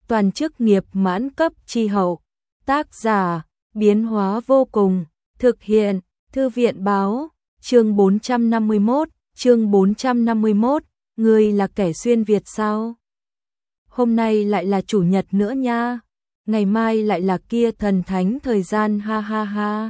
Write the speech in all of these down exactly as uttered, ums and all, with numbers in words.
toàn chức nghiệp mãn cấp chi hậu. Tác giả, biến hóa vô cùng, thực hiện, Thư viện báo, chương bốn trăm năm mươi mốt, chương bốn trăm năm mươi mốt, ngươi là kẻ xuyên Việt sao? Hôm nay lại là chủ nhật nữa nha, ngày mai lại là kia thần thánh thời gian ha ha ha.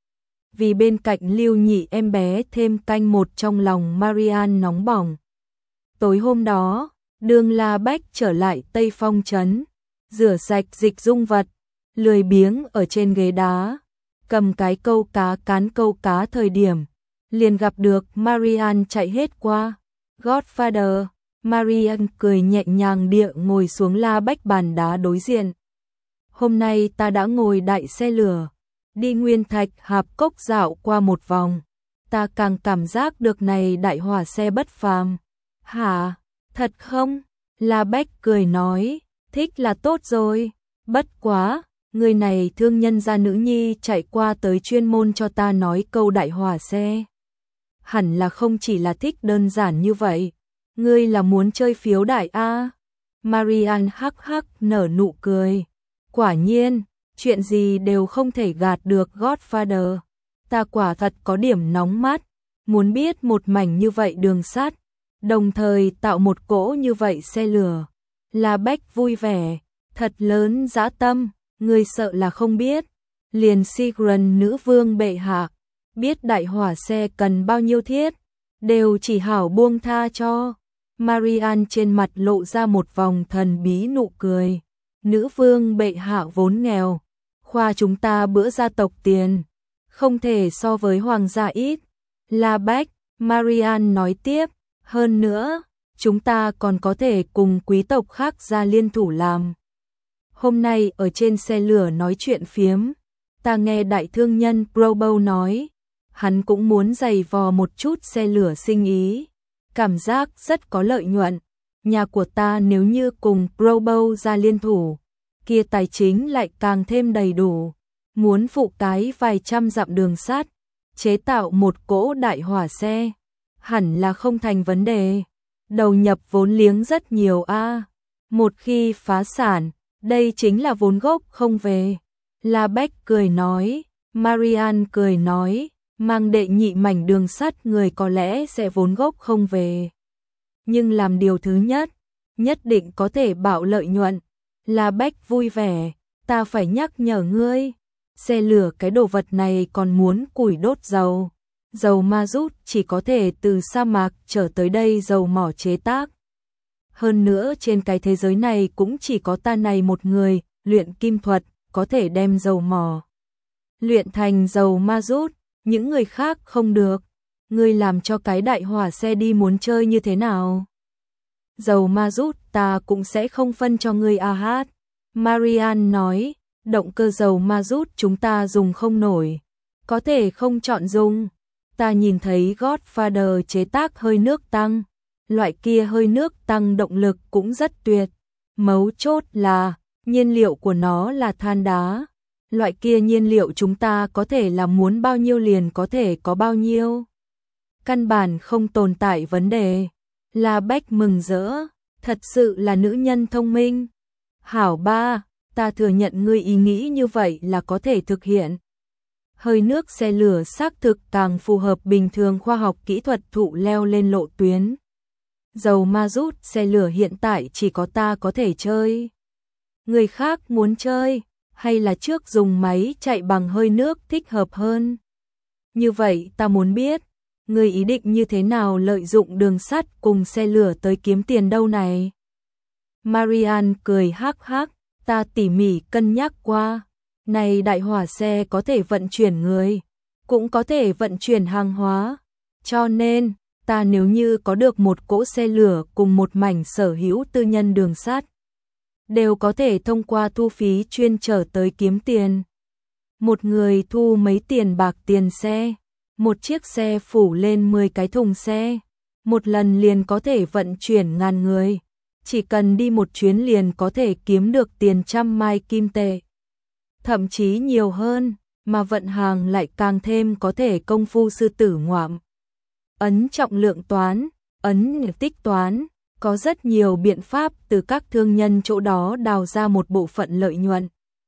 Vì bên cạnh Lưu Nhị em bé thêm canh một trong lòng Marian nóng bỏng. Tối hôm đó, Đường La Bách trở lại Tây Phong trấn, rửa sạch dịch dung vật, lười biếng ở trên ghế đá, cầm cái câu cá cán câu cá thời điểm, liền gặp được Marian chạy hết qua. Godfather, Marian cười nhẹ nhàng địa ngồi xuống La Bách bàn đá đối diện. Hôm nay ta đã ngồi đại xe lửa, đi Nguyên Thạch Hạp Cốc dạo qua một vòng, ta càng cảm giác được này đại hỏa xe bất phàm. Hả, thật không? La Bách cười nói, thích là tốt rồi, bất quá, người này thương nhân gia nữ nhi chạy qua tới chuyên môn cho ta nói câu đại hỏa xe. Hẳn là không chỉ là thích đơn giản như vậy, ngươi là muốn chơi phiếu đại a? Marian hắc hắc nở nụ cười, quả nhiên, chuyện gì đều không thể gạt được Godfather, ta quả thật có điểm nóng mắt, muốn biết một mảnh như vậy đường sắt, đồng thời tạo một cỗ như vậy xe lửa. La Bách vui vẻ, thật lớn dã tâm, ngươi sợ là không biết, liền Sigran nữ vương bệ hạ, biết đại hỏa xe cần bao nhiêu thiết, đều chỉ hảo buông tha cho. Marian trên mặt lộ ra một vòng thần bí nụ cười, nữ vương bệ hạ vốn nghèo, khoa chúng ta bữa gia tộc tiền, không thể so với hoàng gia ít. La Bách, Marian nói tiếp, hơn nữa, chúng ta còn có thể cùng quý tộc khác ra liên thủ làm. Hôm nay ở trên xe lửa nói chuyện phiếm, ta nghe đại thương nhân Probo nói, hắn cũng muốn giày vò một chút xe lửa sinh ý, cảm giác rất có lợi nhuận. Nhà của ta nếu như cùng Probo ra liên thủ, kia tài chính lại càng thêm đầy đủ, muốn phụ cái vài trăm dặm đường sắt, chế tạo một cỗ đại hỏa xe, hẳn là không thành vấn đề. Đầu nhập vốn liếng rất nhiều a, một khi phá sản, đây chính là vốn gốc không về. La Bách cười nói, Marian cười nói, mang đệ nhị mảnh đường sắt người có lẽ sẽ vốn gốc không về, nhưng làm điều thứ nhất, nhất định có thể bảo lợi nhuận. La Bách vui vẻ, ta phải nhắc nhở ngươi, xe lửa cái đồ vật này còn muốn củi đốt dầu, dầu ma rút chỉ có thể từ sa mạc trở tới đây dầu mỏ chế tác. Hơn nữa trên cái thế giới này cũng chỉ có ta này một người, luyện kim thuật, có thể đem dầu mỏ luyện thành dầu ma rút, những người khác không được. Ngươi làm cho cái đại hỏa xe đi muốn chơi như thế nào? Dầu ma rút ta cũng sẽ không phân cho ngươi a hát. Marian nói, động cơ dầu ma rút chúng ta dùng không nổi, có thể không chọn dùng. Ta nhìn thấy Godfather chế tác hơi nước tăng, loại kia hơi nước tăng động lực cũng rất tuyệt. Mấu chốt là, nhiên liệu của nó là than đá. Loại kia nhiên liệu chúng ta có thể là muốn bao nhiêu liền có thể có bao nhiêu. Căn bản không tồn tại vấn đề. La Bách mừng rỡ, thật sự là nữ nhân thông minh. Hảo ba, ta thừa nhận ngươi ý nghĩ như vậy là có thể thực hiện. Hơi nước xe lửa xác thực càng phù hợp bình thường khoa học kỹ thuật thụ leo lên lộ tuyến. Dầu ma rút xe lửa hiện tại chỉ có ta có thể chơi. Người khác muốn chơi, hay là trước dùng máy chạy bằng hơi nước thích hợp hơn? Như vậy ta muốn biết, người ý định như thế nào lợi dụng đường sắt cùng xe lửa tới kiếm tiền đâu này? Marian cười hắc hắc, ta tỉ mỉ cân nhắc qua. Này đại hỏa xe có thể vận chuyển người, cũng có thể vận chuyển hàng hóa. Cho nên, ta nếu như có được một cỗ xe lửa cùng một mảnh sở hữu tư nhân đường sắt, đều có thể thông qua thu phí chuyên trở tới kiếm tiền. Một người thu mấy tiền bạc tiền xe, một chiếc xe phủ lên mười cái thùng xe, một lần liền có thể vận chuyển ngàn người, chỉ cần đi một chuyến liền có thể kiếm được tiền trăm mai kim tệ. Thậm chí nhiều hơn, mà vận hàng lại càng thêm có thể công phu sư tử ngoạm. Ấn trọng lượng toán, ấn tích toán, có rất nhiều biện pháp từ các thương nhân chỗ đó đào ra một bộ phận lợi nhuận.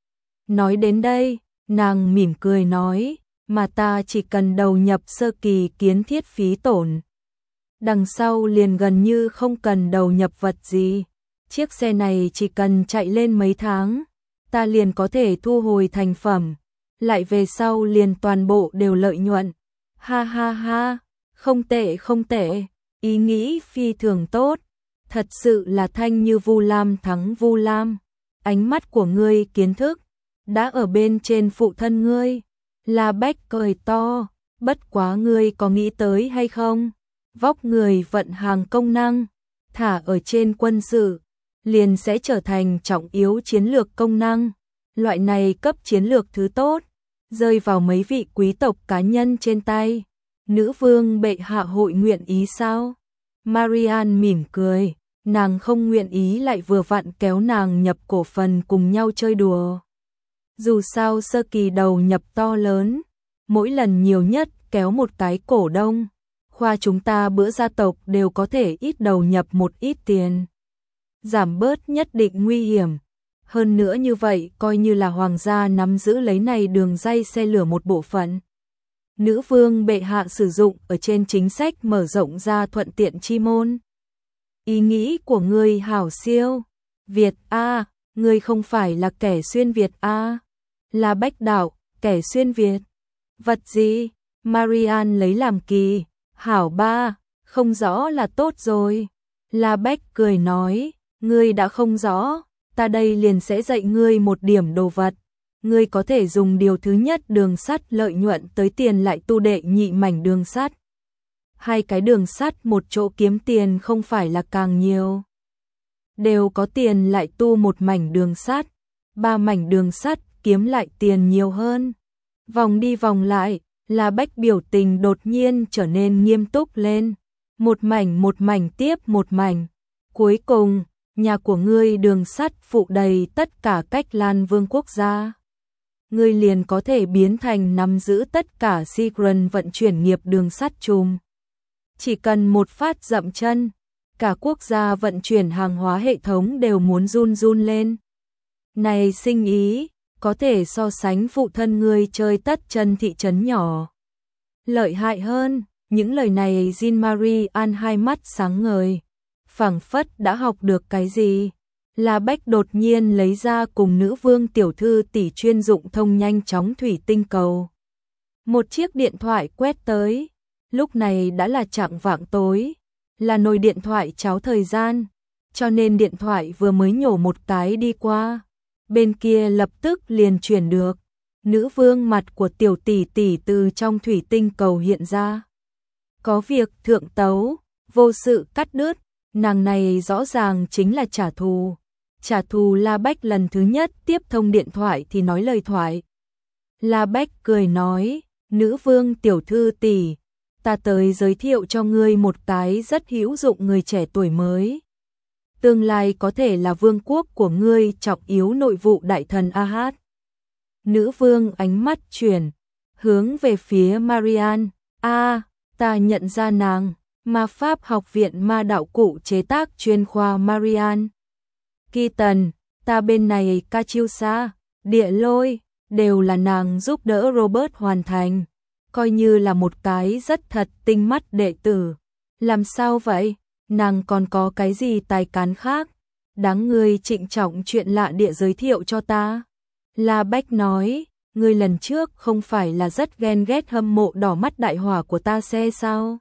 Nói đến đây, nàng mỉm cười nói, mà ta chỉ cần đầu nhập sơ kỳ kiến thiết phí tổn. Đằng sau liền gần như không cần đầu nhập vật gì. Chiếc xe này chỉ cần chạy lên mấy tháng, ta liền có thể thu hồi thành phẩm, lại về sau liền toàn bộ đều lợi nhuận. Ha ha ha, không tệ không tệ, ý nghĩ phi thường tốt, thật sự là thanh như Vu Lam thắng Vu Lam. Ánh mắt của ngươi kiến thức đã ở bên trên phụ thân ngươi. La Bách cười to, bất quá ngươi có nghĩ tới hay không? Vóc người vận hàng công năng, thả ở trên quân sự, liền sẽ trở thành trọng yếu chiến lược công năng. Loại này cấp chiến lược thứ tốt, rơi vào mấy vị quý tộc cá nhân trên tay. Nữ vương bệ hạ hội nguyện ý sao? Marianne mỉm cười, nàng không nguyện ý lại vừa vặn kéo nàng nhập cổ phần cùng nhau chơi đùa. Dù sao sơ kỳ đầu nhập to lớn, mỗi lần nhiều nhất kéo một cái cổ đông. Khoa chúng ta bữa gia tộc đều có thể ít đầu nhập một ít tiền. Giảm bớt nhất định nguy hiểm. Hơn nữa như vậy coi như là hoàng gia nắm giữ lấy này đường dây xe lửa một bộ phận. Nữ vương bệ hạ sử dụng ở trên chính sách mở rộng ra thuận tiện chi môn. Ý nghĩ của ngươi hảo siêu. Việt A, ngươi không phải là kẻ xuyên Việt A. Là Bách Đạo, kẻ xuyên Việt. Vật gì? Marianne lấy làm kỳ. Hảo ba, không rõ là tốt rồi. La Bách cười nói, ngươi đã không rõ, ta đây liền sẽ dạy ngươi một điểm đồ vật. Ngươi có thể dùng điều thứ nhất đường sắt lợi nhuận tới tiền lại tu đệ nhị mảnh đường sắt. Hai cái đường sắt một chỗ kiếm tiền không phải là càng nhiều. Đều có tiền lại tu một mảnh đường sắt, ba mảnh đường sắt kiếm lại tiền nhiều hơn. Vòng đi vòng lại, La Bách biểu tình đột nhiên trở nên nghiêm túc lên. Một mảnh một mảnh tiếp một mảnh. Cuối cùng, nhà của ngươi đường sắt phụ đầy tất cả cách Lan Vương quốc gia. Ngươi liền có thể biến thành nắm giữ tất cả Sigran vận chuyển nghiệp đường sắt chùm. Chỉ cần một phát dậm chân, cả quốc gia vận chuyển hàng hóa hệ thống đều muốn run run lên. Này sinh ý, có thể so sánh phụ thân ngươi chơi tất chân thị trấn nhỏ. Lợi hại hơn, những lời này Jean-Marie An hai mắt sáng ngời, phảng phất đã học được cái gì. La Bách đột nhiên lấy ra cùng nữ vương tiểu thư tỷ chuyên dụng thông nhanh chóng thủy tinh cầu. Một chiếc điện thoại quét tới, lúc này đã là chạng vạng tối, là nồi điện thoại cháo thời gian, cho nên điện thoại vừa mới nhổ một cái đi qua, bên kia lập tức liền chuyển được. Nữ vương mặt của tiểu tỷ tỷ từ trong thủy tinh cầu hiện ra. Có việc thượng tấu, vô sự cắt đứt, nàng này rõ ràng chính là trả thù. Trả thù. La Bách lần thứ nhất tiếp thông điện thoại thì nói lời thoại. La Bách cười nói, nữ vương tiểu thư tỷ, ta tới giới thiệu cho ngươi một cái rất hữu dụng người trẻ tuổi mới. Tương lai có thể là vương quốc của ngươi trọng yếu nội vụ đại thần Ahad. Nữ vương ánh mắt chuyển, hướng về phía Marianne. A, ta nhận ra nàng, ma pháp học viện ma đạo cụ chế tác chuyên khoa Marianne. Kỳ tần, ta bên này Kachiusa, địa lôi, đều là nàng giúp đỡ Robert hoàn thành. Coi như là một cái rất thật tinh mắt đệ tử. Làm sao vậy? Nàng còn có cái gì tài cán khác? Đáng ngươi trịnh trọng chuyện lạ địa giới thiệu cho ta. La Bách nói, ngươi lần trước không phải là rất ghen ghét hâm mộ đỏ mắt đại hỏa của ta xe sao?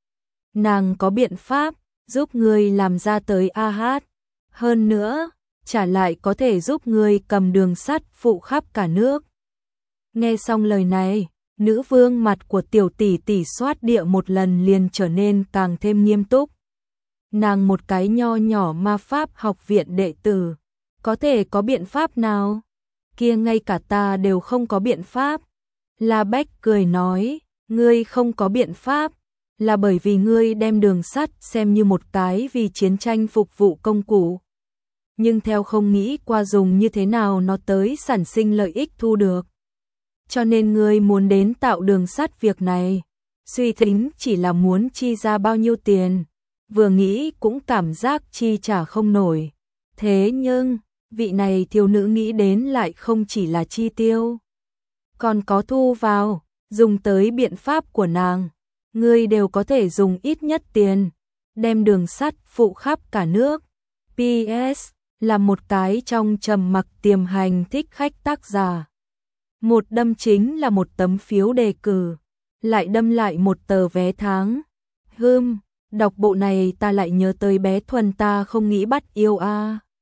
Nàng có biện pháp giúp ngươi làm ra tới Ahad. Hơn nữa, trả lại có thể giúp ngươi cầm đường sắt phụ khắp cả nước. Nghe xong lời này, nữ vương mặt của tiểu tỷ tỷ xoát địa một lần liền trở nên càng thêm nghiêm túc. Nàng một cái nho nhỏ ma pháp học viện đệ tử, có thể có biện pháp nào? Kia ngay cả ta đều không có biện pháp. La Bách cười nói, ngươi không có biện pháp, là bởi vì ngươi đem đường sắt xem như một cái vì chiến tranh phục vụ công cụ. Nhưng theo không nghĩ qua dùng như thế nào nó tới sản sinh lợi ích thu được. Cho nên ngươi muốn đến tạo đường sắt việc này, suy tính chỉ là muốn chi ra bao nhiêu tiền, vừa nghĩ cũng cảm giác chi trả không nổi. Thế nhưng, vị này thiếu nữ nghĩ đến lại không chỉ là chi tiêu, còn có thu vào, dùng tới biện pháp của nàng. Ngươi đều có thể dùng ít nhất tiền, đem đường sắt phụ khắp cả nước. pê ét là một cái trong trầm mặc tiềm hành thích khách tác giả. Một đâm chính là một tấm phiếu đề cử, lại đâm lại một tờ vé tháng. Hừm, đọc bộ này ta lại nhớ tới bé Thuần ta không nghĩ bắt yêu a. À.